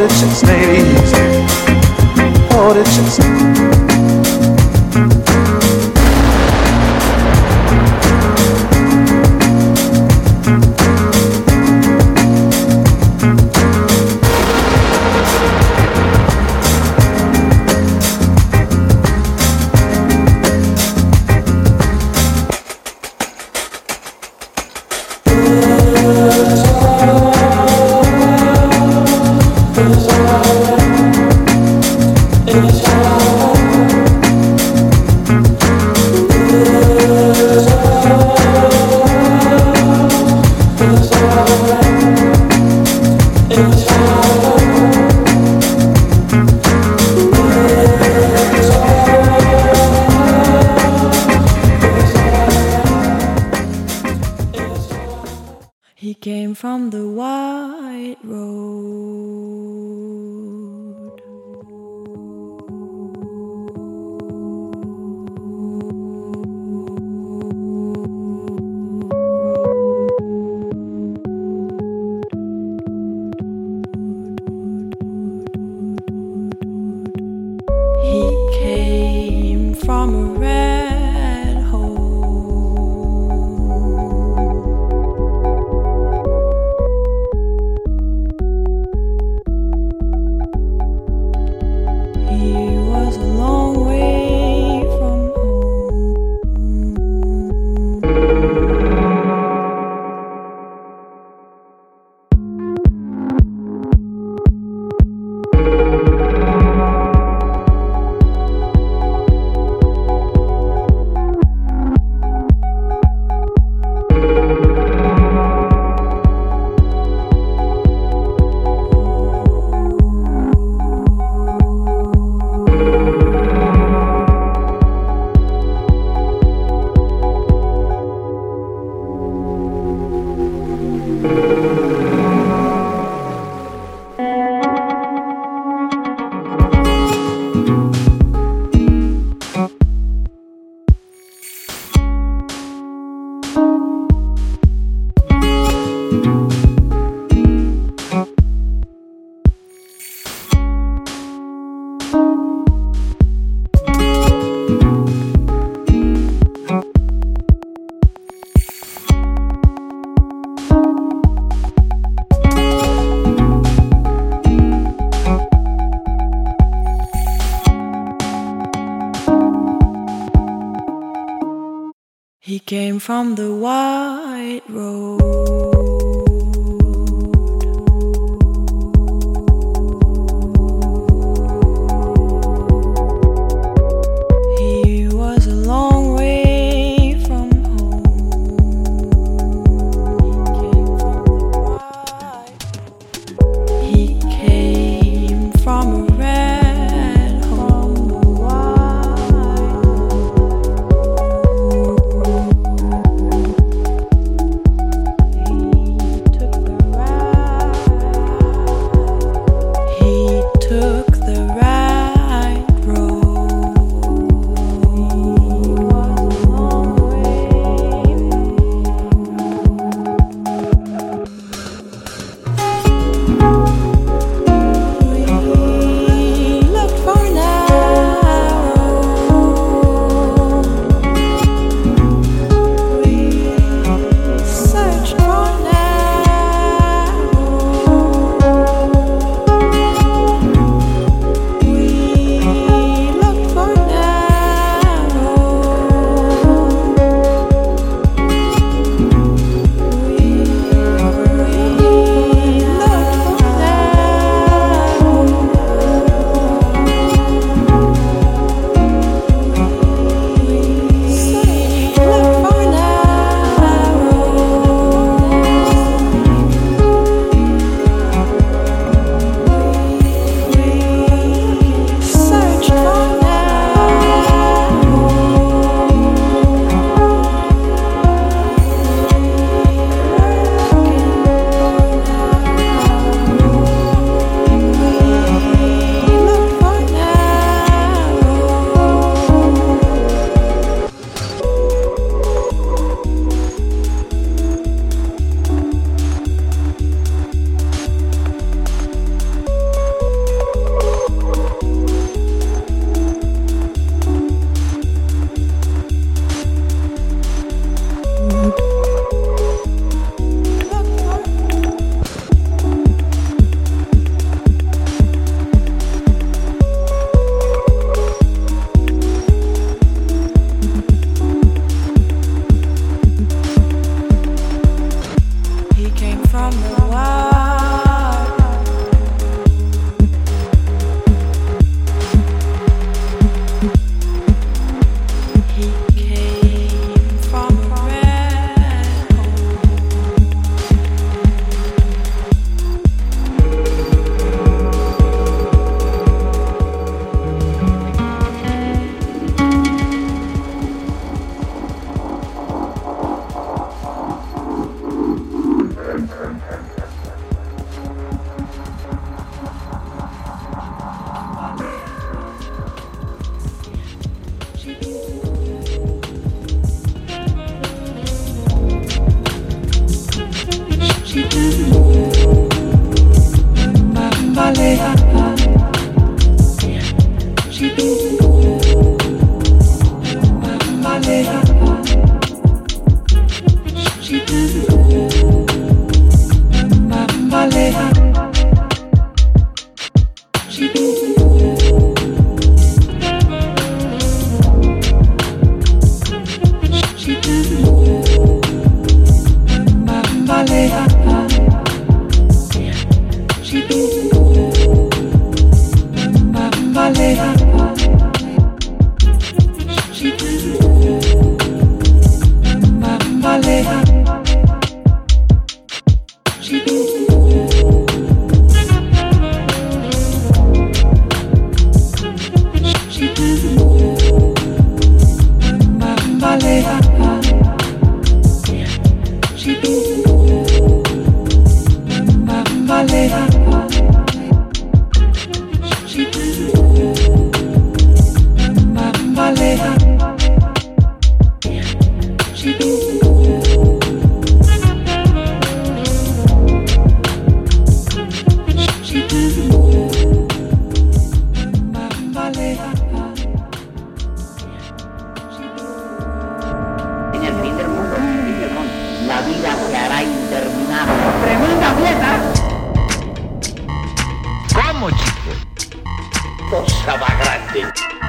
the chicks, ladies. All the chicks. He came from the white road. He came from a red hole. He was a long way from home. He came from the white road. He was a long way from home. He came from a red home. He Vamos, chicos. Cosa más grande.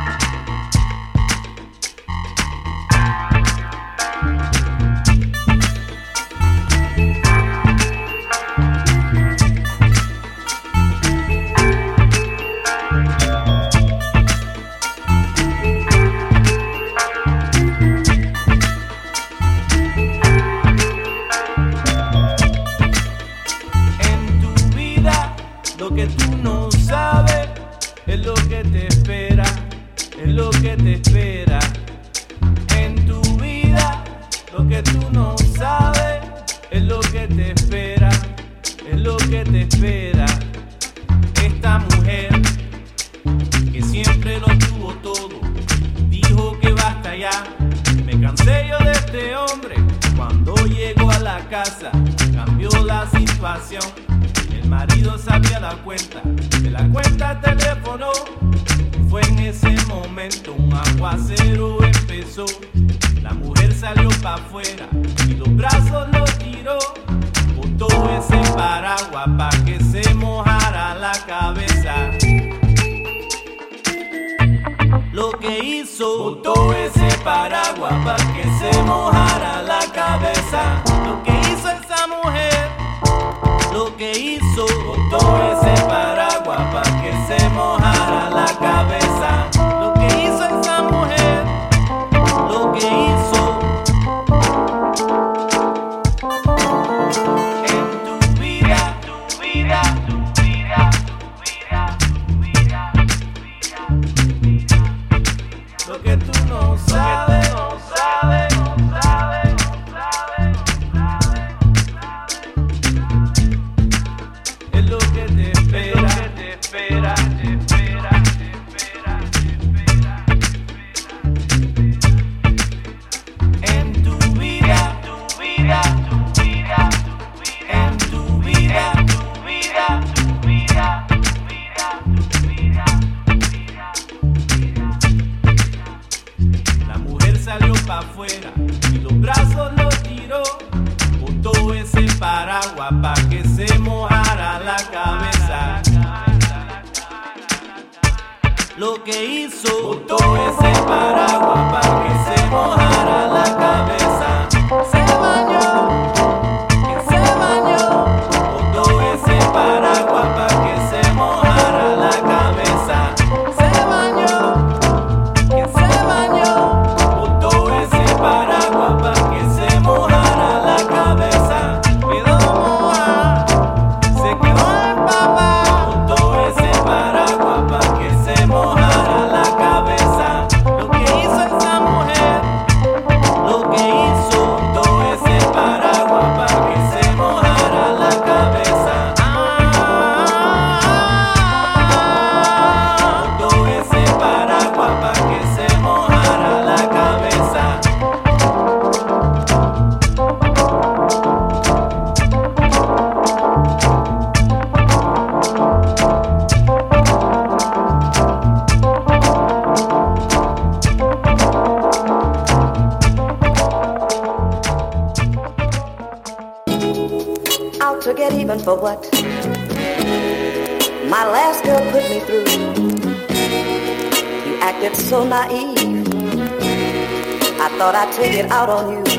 For what my last girl put me through. You acted so naive, I thought I'd take it out on you.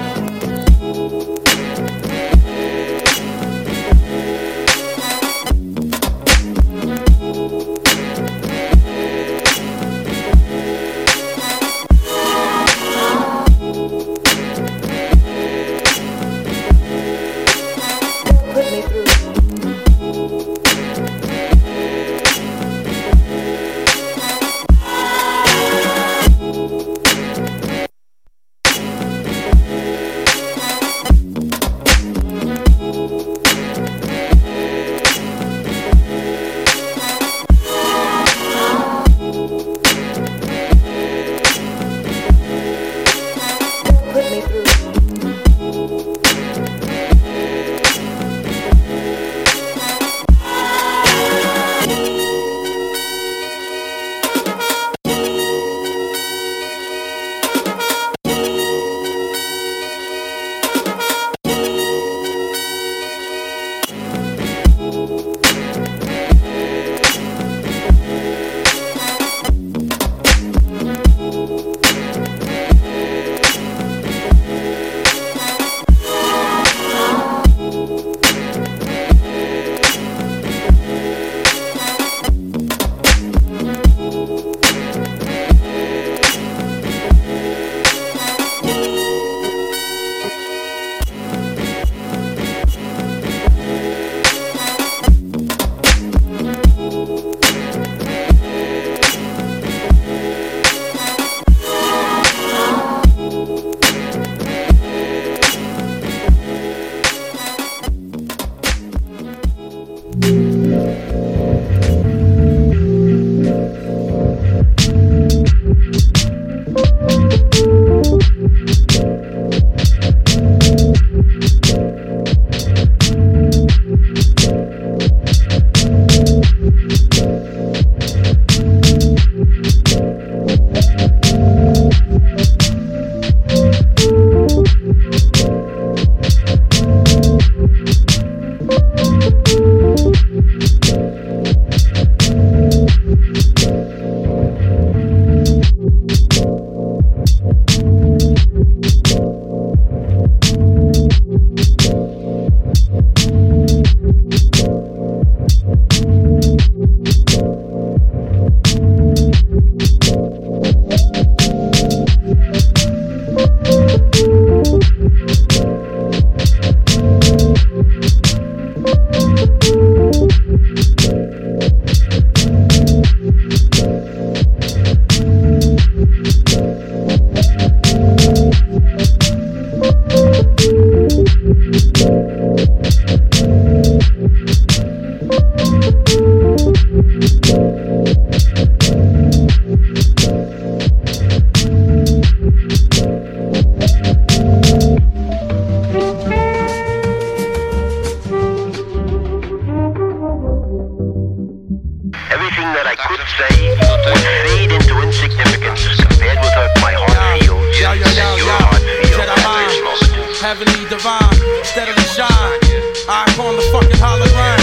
everything that I could say would fade into insignificance compared with what my heart feels and your heart feels at this moment. Heavenly divine, steadily shine. I upon the fucking hologram.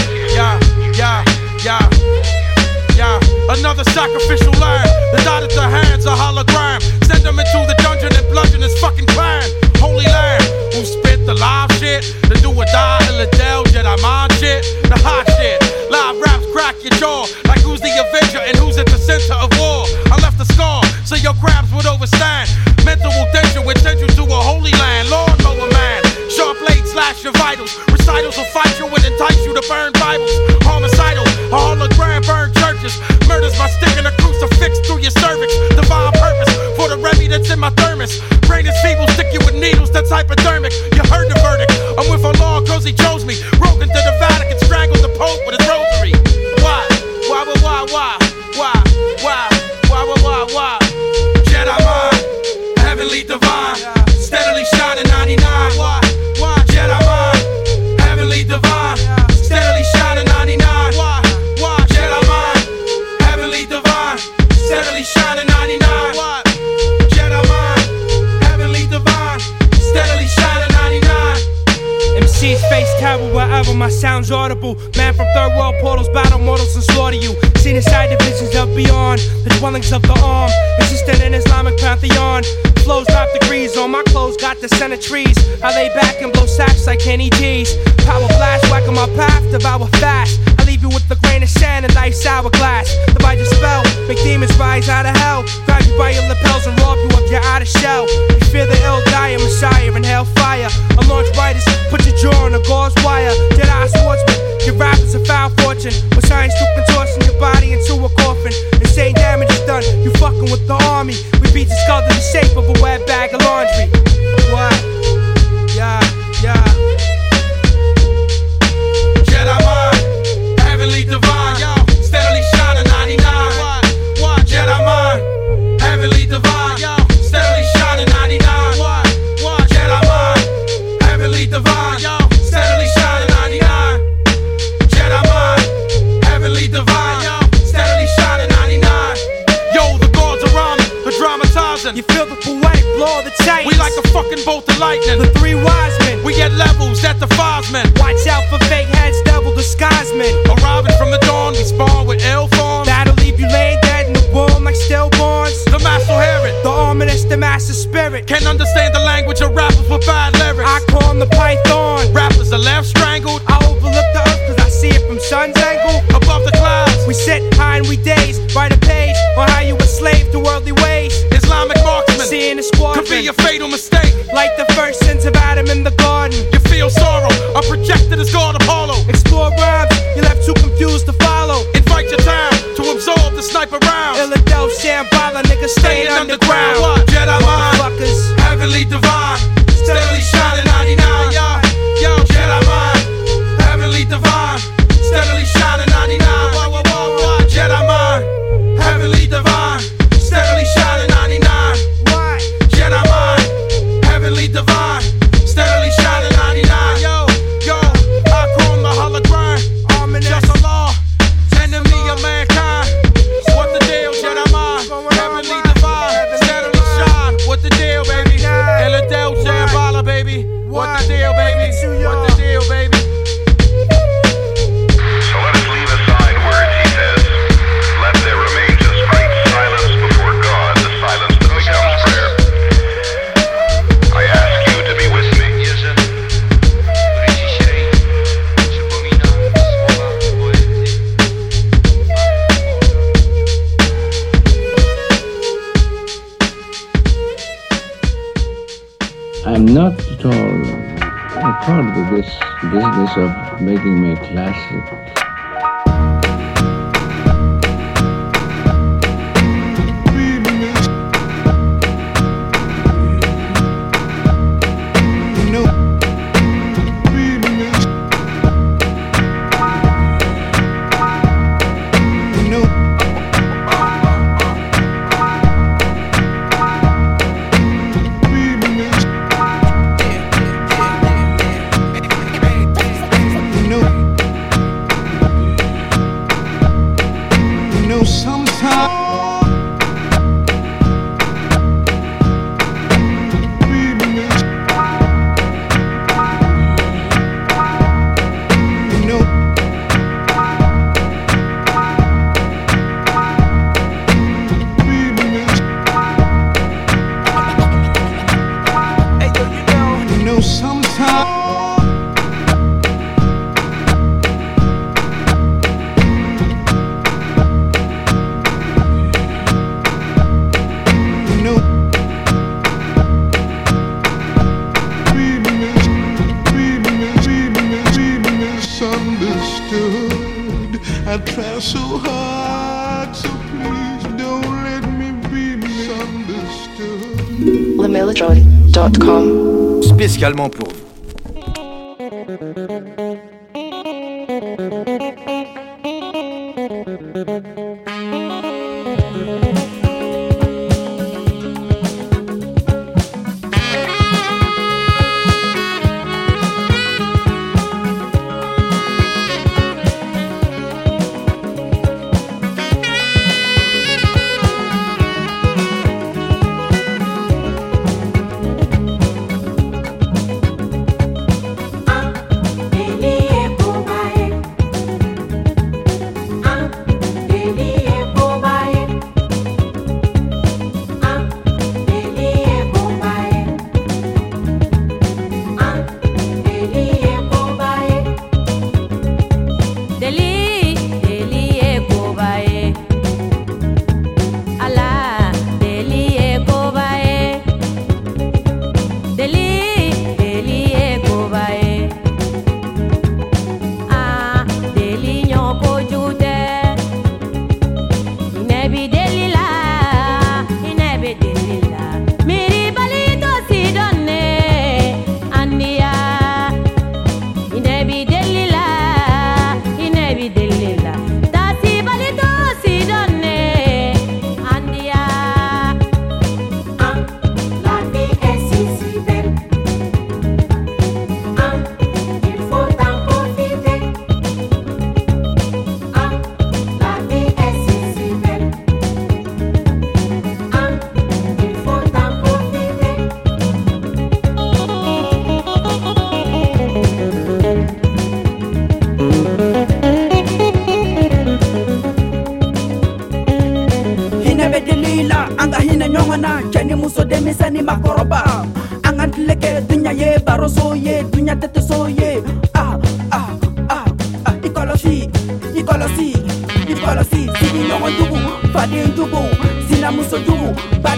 Another sacrificial lamb. The dot at the hands, a hologram. Send them into the dungeon and bludgeon his fucking clan. Holy lamb, who spit the live shit, the do or die, Illadel, Jedi mind shit, the hot shit. Live raps crack your jaw, like who's the Avenger and who's at the center of war. I left a scar, so your crabs would overstand. Mental danger would send you to a holy land. Lawnmower man, sharp blade slash your vitals. Recitals will fight you and entice you to burn Bibles. Homicidal, a hologram burn churches. Murders by sticking a crucifix through your cervix. Divine purpose for the remedy that's in my thermos. Brain is feeble, stick you with needles that's hypodermic. You heard the verdict, I'm with Allah cause he chose me. Broke into the Vatican, strangled the Pope with his rosary. Why? Jedi mind, heavenly divine, steadily shining 99. Why? Jedi mind, heavenly divine, steadily shining 99. Why? Jedi mind, heavenly divine, steadily shining 99. Why? Jedi mind, heavenly divine, steadily shining 99. MCs face terror wherever my sound's audible. Man from third world portals, battle mortals and slaughter you. Seen inside divisions of beyond, the dwellings of the arm, existing in Islamic pantheon. Flows drop degrees on my clothes, got the center trees. I lay back and blow sacks like Kenny G's. Power blast, whacking my path, devour fast. I leave you with a grain of sand and life's hourglass. Divide your spell, make demons rise out of hell. Grab you by your lapels and rob you of your outer shell. You fear the ill dire, Messiah and hellfire. I launch riders, put your jaw on a gauze wire. Jedi swordsman, your rappers a foul fortune. With science to contortion your body into a coffin. Insane damage is done, you fucking with the army. We beat the skull to the shape of a wet bag of laundry. What? Yeah. Jedi mind, heavenly divine, steadily shining 99. What? Jedi mind, heavenly divine, steadily shining 99. What? Jedi mind, heavenly divine, steadily shining 99. Jedi mind, heavenly divine, steadily shining 99. Yo, the gods are rhyming, the dramatizing. You feel the poetic blow of the titans. We like a fucking bolt of lightning. The three wise men. We get levels that defies men. Watch out for fake heads, devil disguise men. Arriving from the dawn, we spawn with ill forms. That'll leave you laying dead in the womb like stillborns. The master Herod, the ominous, the master spirit. Can't understand the language of rappers with bad lyrics. I call him the python. Rappers are left strangled. I overlook the earth cause I see it from sun's angle. Above the clouds, we sit high and we daze. Write a page on how you a slave to worldly ways. Islamic marksman, seeing the squadron could be a fatal mistake. Like the first sins of Adam in the garden. You feel sorrow, I'm projected as God Apollo. Explore rhymes, you left too confused to follow. Invite your town to absorb the sniper rounds. Illadel, Shambhala, niggas staying underground. What? Jedi mind, heavenly divine, steadily shining 99. Yo, Jedi mind, heavenly divine, steadily shining 99. Jedi mind, heavenly divine, steadily shining 99. Jedi mind, heavenly divine, steadily shining 99. Yo, I call him the hologram. Just a law, enemy of mankind. What the deal, Jedi mind, heavenly divine, steadily shine. What the deal, baby? Illadel, Shambhala, baby. What the deal, baby? What the deal, baby? So let us leave aside words, he says. Let there remain just great silence before God, the silence that becomes prayer. I ask you to be with me. I'm not at all a part of this business of making me a classic. I try so hard, so please don't let me be misunderstood. LeMelodron.com. Spécialement pour vous. Ikolosi, sini nyongo dugu, fadi ndugu, sina muso dugu,